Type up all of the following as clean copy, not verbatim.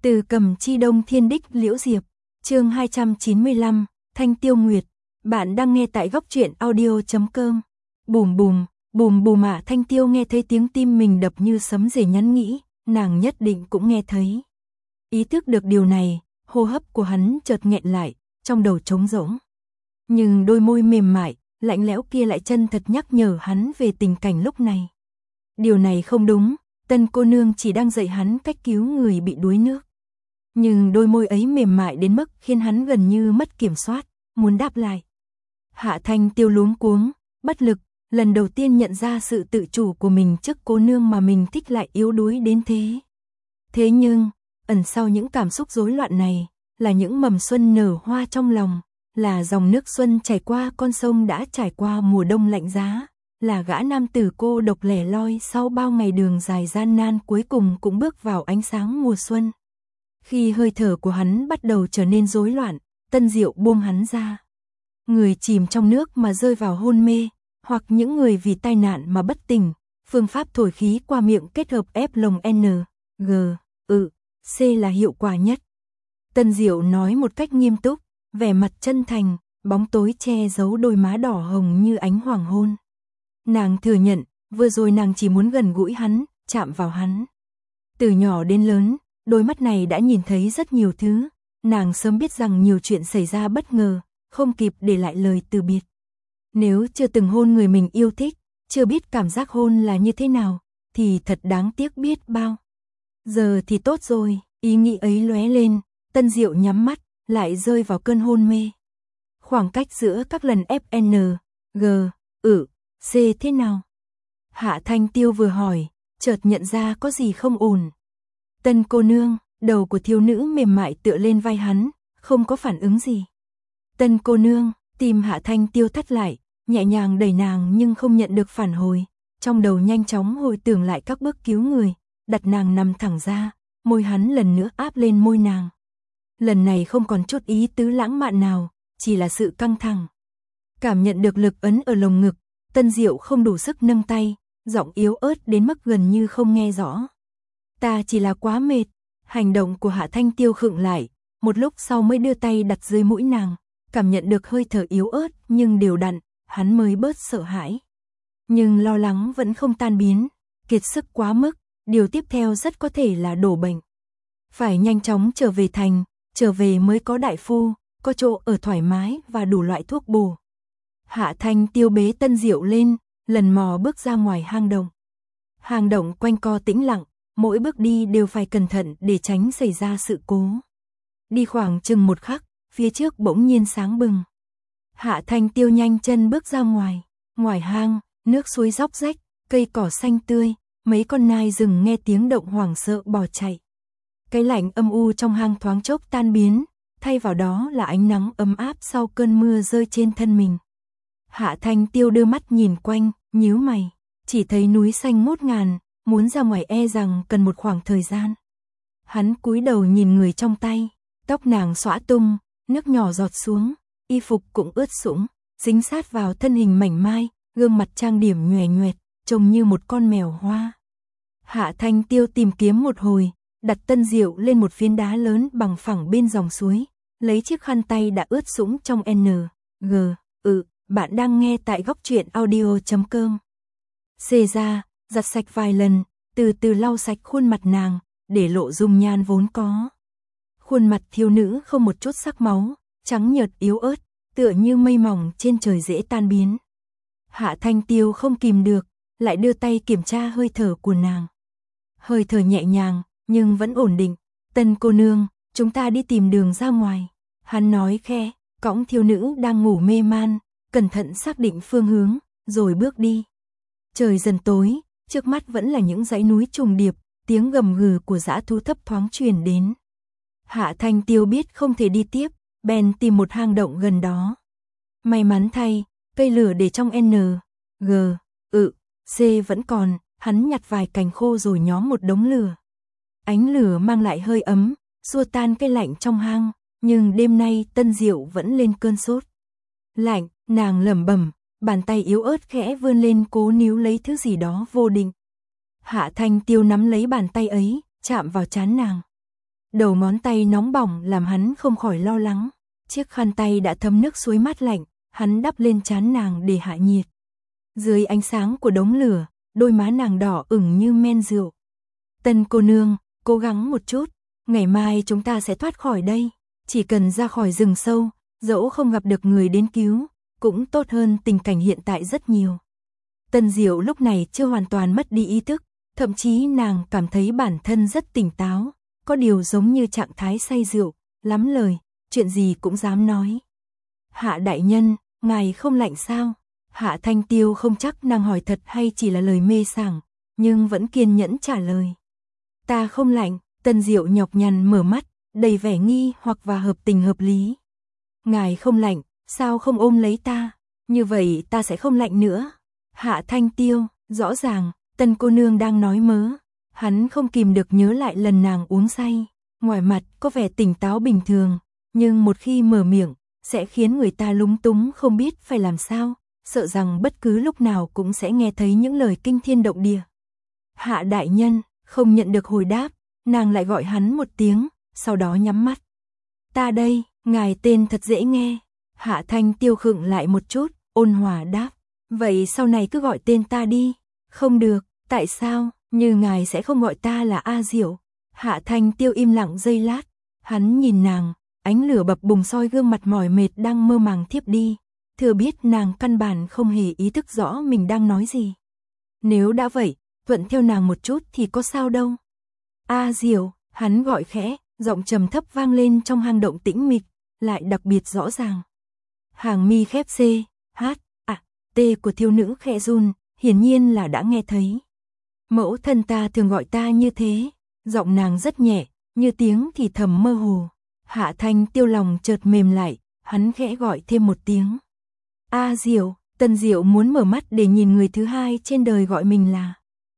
Từ Cầm Chi Đông Thiên Đích Liễu Diệp, chương 295, Thanh Tiêu Nguyệt, bạn đang nghe tại góc truyện audio.com. Bùm bùm, bùm bùm ạ. Thanh Tiêu nghe thấy tiếng tim mình đập như sấm rền nhắn nghĩ, nàng nhất định cũng nghe thấy. Ý thức được điều này, hô hấp của hắn chợt nghẹn lại, trong đầu trống rỗng. Nhưng đôi môi mềm mại, lạnh lẽo kia lại chân thật nhắc nhở hắn về tình cảnh lúc này. Điều này không đúng, Tân cô nương chỉ đang dạy hắn cách cứu người bị đuối nước. Nhưng đôi môi ấy mềm mại đến mức khiến hắn gần như mất kiểm soát, muốn đáp lại. Hạ Thanh Tiêu luống cuống, bất lực, lần đầu tiên nhận ra sự tự chủ của mình trước cô nương mà mình thích lại yếu đuối đến thế. Thế nhưng, ẩn sau những cảm xúc rối loạn này, là những mầm xuân nở hoa trong lòng, là dòng nước xuân chảy qua con sông đã trải qua mùa đông lạnh giá, là gã nam tử cô độc lẻ loi sau bao ngày đường dài gian nan cuối cùng cũng bước vào ánh sáng mùa xuân. Khi hơi thở của hắn bắt đầu trở nên rối loạn, Tân Diệu buông hắn ra. Người chìm trong nước mà rơi vào hôn mê, hoặc những người vì tai nạn mà bất tỉnh, phương pháp thổi khí qua miệng kết hợp ép lồng N, G, C là hiệu quả nhất. Tân Diệu nói một cách nghiêm túc, vẻ mặt chân thành, bóng tối che giấu đôi má đỏ hồng như ánh hoàng hôn. Nàng thừa nhận, vừa rồi nàng chỉ muốn gần gũi hắn, chạm vào hắn. Từ nhỏ đến lớn, đôi mắt này đã nhìn thấy rất nhiều thứ, nàng sớm biết rằng nhiều chuyện xảy ra bất ngờ, không kịp để lại lời từ biệt. Nếu chưa từng hôn người mình yêu thích, chưa biết cảm giác hôn là như thế nào, thì thật đáng tiếc biết bao. Giờ thì tốt rồi, ý nghĩ ấy lóe lên, Tân Diệu nhắm mắt, lại rơi vào cơn hôn mê. Khoảng cách giữa các lần FN, G, C thế nào? Hạ Thanh Tiêu vừa hỏi, chợt nhận ra có gì không ổn. Tân cô nương, đầu của thiếu nữ mềm mại tựa lên vai hắn, không có phản ứng gì. Tân cô nương, tim Hạ Thanh Tiêu thắt lại, nhẹ nhàng đẩy nàng nhưng không nhận được phản hồi. Trong đầu nhanh chóng hồi tưởng lại các bước cứu người, đặt nàng nằm thẳng ra, môi hắn lần nữa áp lên môi nàng. Lần này không còn chút ý tứ lãng mạn nào, chỉ là sự căng thẳng. Cảm nhận được lực ấn ở lồng ngực, Tân Diệu không đủ sức nâng tay, giọng yếu ớt đến mức gần như không nghe rõ. Ta chỉ là quá mệt. Hành động của Hạ Thanh Tiêu khựng lại, một lúc sau mới đưa tay đặt dưới mũi nàng, cảm nhận được hơi thở yếu ớt nhưng đều đặn, hắn mới bớt sợ hãi. Nhưng lo lắng vẫn không tan biến, kiệt sức quá mức, điều tiếp theo rất có thể là đổ bệnh. Phải nhanh chóng trở về thành, trở về mới có đại phu, có chỗ ở thoải mái và đủ loại thuốc bổ. Hạ Thanh Tiêu bế Tân Diệu lên, lần mò bước ra ngoài hang động. Hang động quanh co tĩnh lặng, mỗi bước đi đều phải cẩn thận để tránh xảy ra sự cố. Đi khoảng chừng một khắc, phía trước bỗng nhiên sáng bừng. Hạ Thanh Tiêu nhanh chân bước ra ngoài, ngoài hang, nước suối róc rách, cây cỏ xanh tươi, mấy con nai rừng nghe tiếng động hoảng sợ bỏ chạy. Cái lạnh âm u trong hang thoáng chốc tan biến, thay vào đó là ánh nắng ấm áp sau cơn mưa rơi trên thân mình. Hạ Thanh Tiêu đưa mắt nhìn quanh, nhíu mày, chỉ thấy núi xanh ngút ngàn, muốn ra ngoài e rằng cần một khoảng thời gian. Hắn cúi đầu nhìn người trong tay, tóc nàng xõa tung, nước nhỏ giọt xuống, y phục cũng ướt sũng, dính sát vào thân hình mảnh mai, gương mặt trang điểm nhòe nhoẹt, trông như một con mèo hoa. Hạ Thanh Tiêu tìm kiếm một hồi, đặt Tân Diệu lên một phiến đá lớn bằng phẳng bên dòng suối, lấy chiếc khăn tay đã ướt sũng trong N, G, bạn đang nghe tại góc truyện audio.com. Xê ra, giặt sạch vài lần, từ từ lau sạch khuôn mặt nàng, để lộ dung nhan vốn có. Khuôn mặt thiếu nữ không một chút sắc máu, trắng nhợt yếu ớt, tựa như mây mỏng trên trời dễ tan biến. Hạ Thanh Tiêu không kìm được, lại đưa tay kiểm tra hơi thở của nàng. Hơi thở nhẹ nhàng, nhưng vẫn ổn định. Tân cô nương, chúng ta đi tìm đường ra ngoài. Hắn nói khẽ, cõng thiếu nữ đang ngủ mê man, cẩn thận xác định phương hướng, rồi bước đi. Trời dần tối, trước mắt vẫn là những dãy núi trùng điệp, tiếng gầm gừ của dã thú thấp thoáng truyền đến. Hạ Thanh Tiêu biết không thể đi tiếp, bèn tìm một hang động gần đó. May mắn thay, cây lửa để trong N, G, C vẫn còn, hắn nhặt vài cành khô rồi nhóm một đống lửa. Ánh lửa mang lại hơi ấm, xua tan cái lạnh trong hang, nhưng đêm nay Tân Diệu vẫn lên cơn sốt. Lạnh, nàng lẩm bẩm, bàn tay yếu ớt khẽ vươn lên cố níu lấy thứ gì đó vô định. Hạ Thanh Tiêu nắm lấy bàn tay ấy, chạm vào trán nàng. đầu ngón tay nóng bỏng làm hắn không khỏi lo lắng. Chiếc khăn tay đã thấm nước suối mát lạnh, hắn đắp lên trán nàng để hạ nhiệt. Dưới ánh sáng của đống lửa, đôi má nàng đỏ ửng như men rượu. Tân cô nương, cố gắng một chút, ngày mai chúng ta sẽ thoát khỏi đây. Chỉ cần ra khỏi rừng sâu, dẫu không gặp được người đến cứu, cũng tốt hơn tình cảnh hiện tại rất nhiều. Tân Diệu lúc này chưa hoàn toàn mất đi ý thức, thậm chí nàng cảm thấy bản thân rất tỉnh táo, có điều giống như trạng thái say rượu, lắm lời, chuyện gì cũng dám nói. Hạ đại nhân, ngài không lạnh sao? Hạ Thanh Tiêu không chắc nàng hỏi thật hay chỉ là lời mê sảng, nhưng vẫn kiên nhẫn trả lời. Ta không lạnh. Tân Diệu nhọc nhằn mở mắt, đầy vẻ nghi hoặc và hợp tình hợp lý. Ngài không lạnh, sao không ôm lấy ta? Như vậy ta sẽ không lạnh nữa. Hạ Thanh Tiêu, rõ ràng, Tân cô nương đang nói mớ. Hắn không kìm được nhớ lại lần nàng uống say. Ngoài mặt có vẻ tỉnh táo bình thường, nhưng một khi mở miệng, sẽ khiến người ta lúng túng không biết phải làm sao, sợ rằng bất cứ lúc nào cũng sẽ nghe thấy những lời kinh thiên động địa. Hạ đại nhân, không nhận được hồi đáp, nàng lại gọi hắn một tiếng, sau đó nhắm mắt. Ta đây, ngài tên thật dễ nghe. Hạ Thanh Tiêu khựng lại một chút, ôn hòa đáp. Vậy sau này cứ gọi tên ta đi. Không được, tại sao, như ngài sẽ không gọi ta là A Diệu. Hạ Thanh Tiêu im lặng giây lát, hắn nhìn nàng, ánh lửa bập bùng soi gương mặt mỏi mệt đang mơ màng thiếp đi. Thừa biết nàng căn bản không hề ý thức rõ mình đang nói gì. Nếu đã vậy, thuận theo nàng một chút thì có sao đâu. A Diệu, hắn gọi khẽ, giọng trầm thấp vang lên trong hang động tĩnh mịch, lại đặc biệt rõ ràng. Hàng mi khép C, H, A, T của thiếu nữ khẽ run, hiển nhiên là đã nghe thấy. Mẫu thân ta thường gọi ta như thế, giọng nàng rất nhẹ, như tiếng thì thầm mơ hồ. Hạ Thanh Tiêu lòng chợt mềm lại, hắn khẽ gọi thêm một tiếng. A Diệu, Tân Diệu muốn mở mắt để nhìn người thứ hai trên đời gọi mình là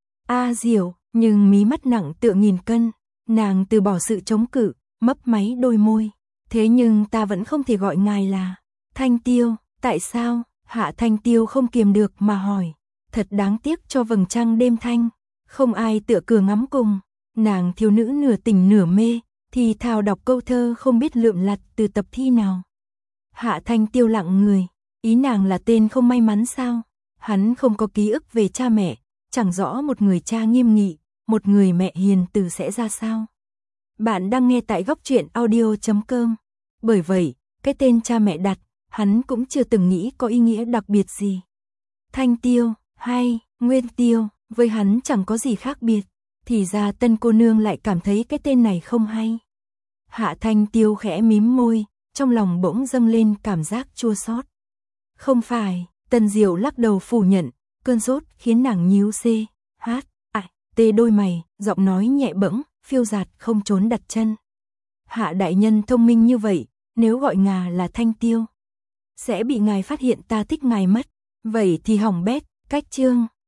A Diệu, nhưng mí mắt nặng tựa nghìn cân, nàng từ bỏ sự chống cự, mấp máy đôi môi. Thế nhưng ta vẫn không thể gọi ngài là Thanh Tiêu, tại sao? Hạ Thanh Tiêu không kiềm được mà hỏi. Thật đáng tiếc cho vầng trăng đêm thanh, không ai tựa cửa ngắm cùng. Nàng thiếu nữ nửa tỉnh nửa mê, thì thào đọc câu thơ không biết lượm lặt từ tập thi nào. Hạ Thanh Tiêu lặng người, ý nàng là tên không may mắn sao? Hắn không có ký ức về cha mẹ, chẳng rõ một người cha nghiêm nghị, một người mẹ hiền từ sẽ ra sao. Bạn đang nghe tại góc truyện audio.com. Bởi vậy, cái tên cha mẹ đặt, hắn cũng chưa từng nghĩ có ý nghĩa đặc biệt gì. Thanh Tiêu, hay Nguyên Tiêu, với hắn chẳng có gì khác biệt. Thì ra Tân cô nương lại cảm thấy cái tên này không hay. Hạ Thanh Tiêu khẽ mím môi, trong lòng bỗng dâng lên cảm giác chua xót. Không phải, Tân Diệu lắc đầu phủ nhận, cơn sốt khiến nàng nhíu C, H, A, T đôi mày, giọng nói nhẹ bẫng, phiêu dạt không trốn đặt chân. Hạ đại nhân thông minh như vậy, nếu gọi ngà là Thanh Tiêu, sẽ bị ngài phát hiện ta thích ngài mất. Vậy thì hỏng bét, cách chương.